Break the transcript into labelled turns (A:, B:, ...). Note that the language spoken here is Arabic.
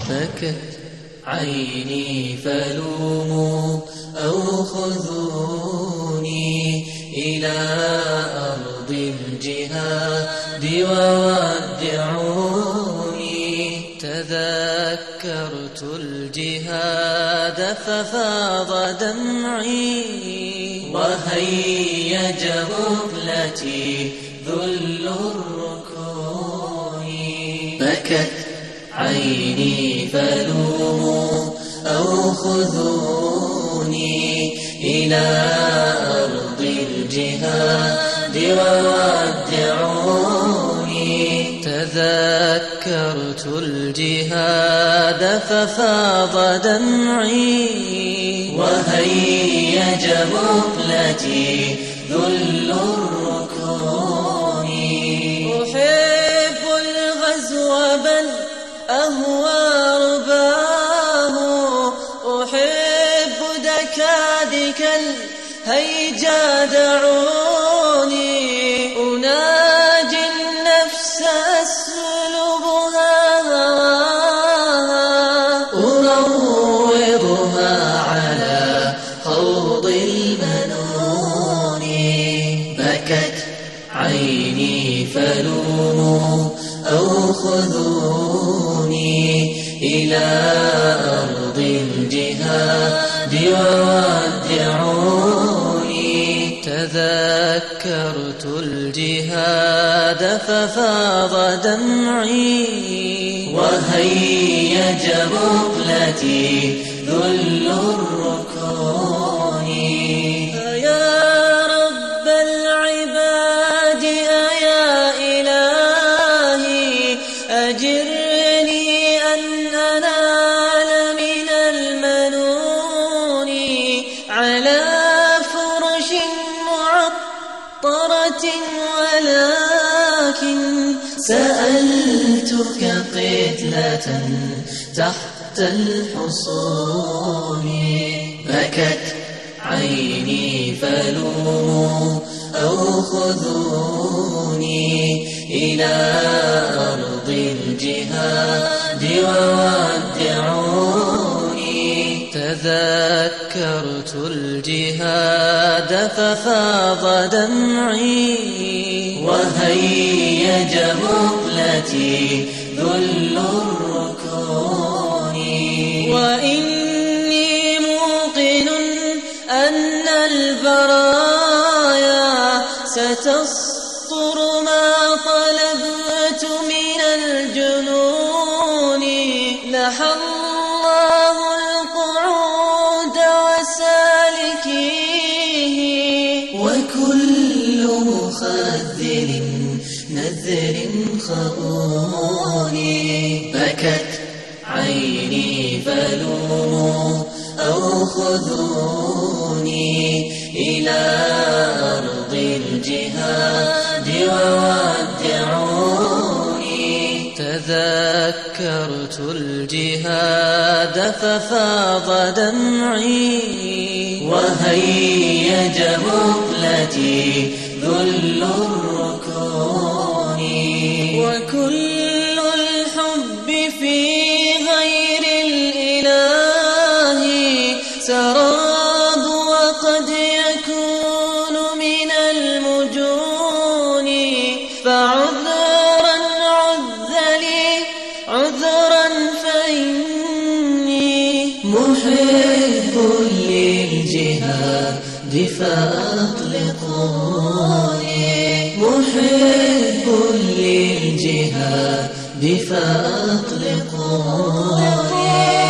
A: بكت عيني فلوموا أو خذوني إلى أرض الجهاد وودعوني. تذكرت الجهاد ففاض دمعي وهيج مقلتي ذل الركون. بكت عيني فلوموا أو خذوني إلى أرض الجهاد وودعوني. تذكرت الجهاد ففاض دمعي وهيج مقلتي ذل الركون. أحب الغزو بل أهوى رباه، أحب دكادك الهيجا دعوني. أناجي النفس أسلبها أروضها على خوض المنون. بكت عيني فلوموا أو خذوني إلى أرض الجهاد وودعوني. تذكرت الجهاد ففاض دمعي وهيج مقلتي ذل الركون. يا رب العباد أيا إلهي أجرني أن أنال من المنون على فرش معطرة، ولكن سألتك قتلة تحت الحصون. بكت عيني فلوموا أو خذوني إلى أرض الجهاد وودعوني. تذكرت الجهاد ففاض دمعي وهيج مقلتي ذل الركون. وإني موقن أن البرايا ستسطر ما طلبت من الجنون. لحى الله القعود وسالكيه وكل مخذل نذر خؤون. بكت عيني فلوموا أو خذوني إلى أرض الجهاد وودعوني. تذكرت الجهاد ففاض دمعي وهيج مقلتي ذل الركون. وكل الحب في غير الإله سراب وقد يكون من المجون. فعذرا عذ لي عذرا فإني محب للجهاد فأطلقوني. محب للجهاد فأطلقوني.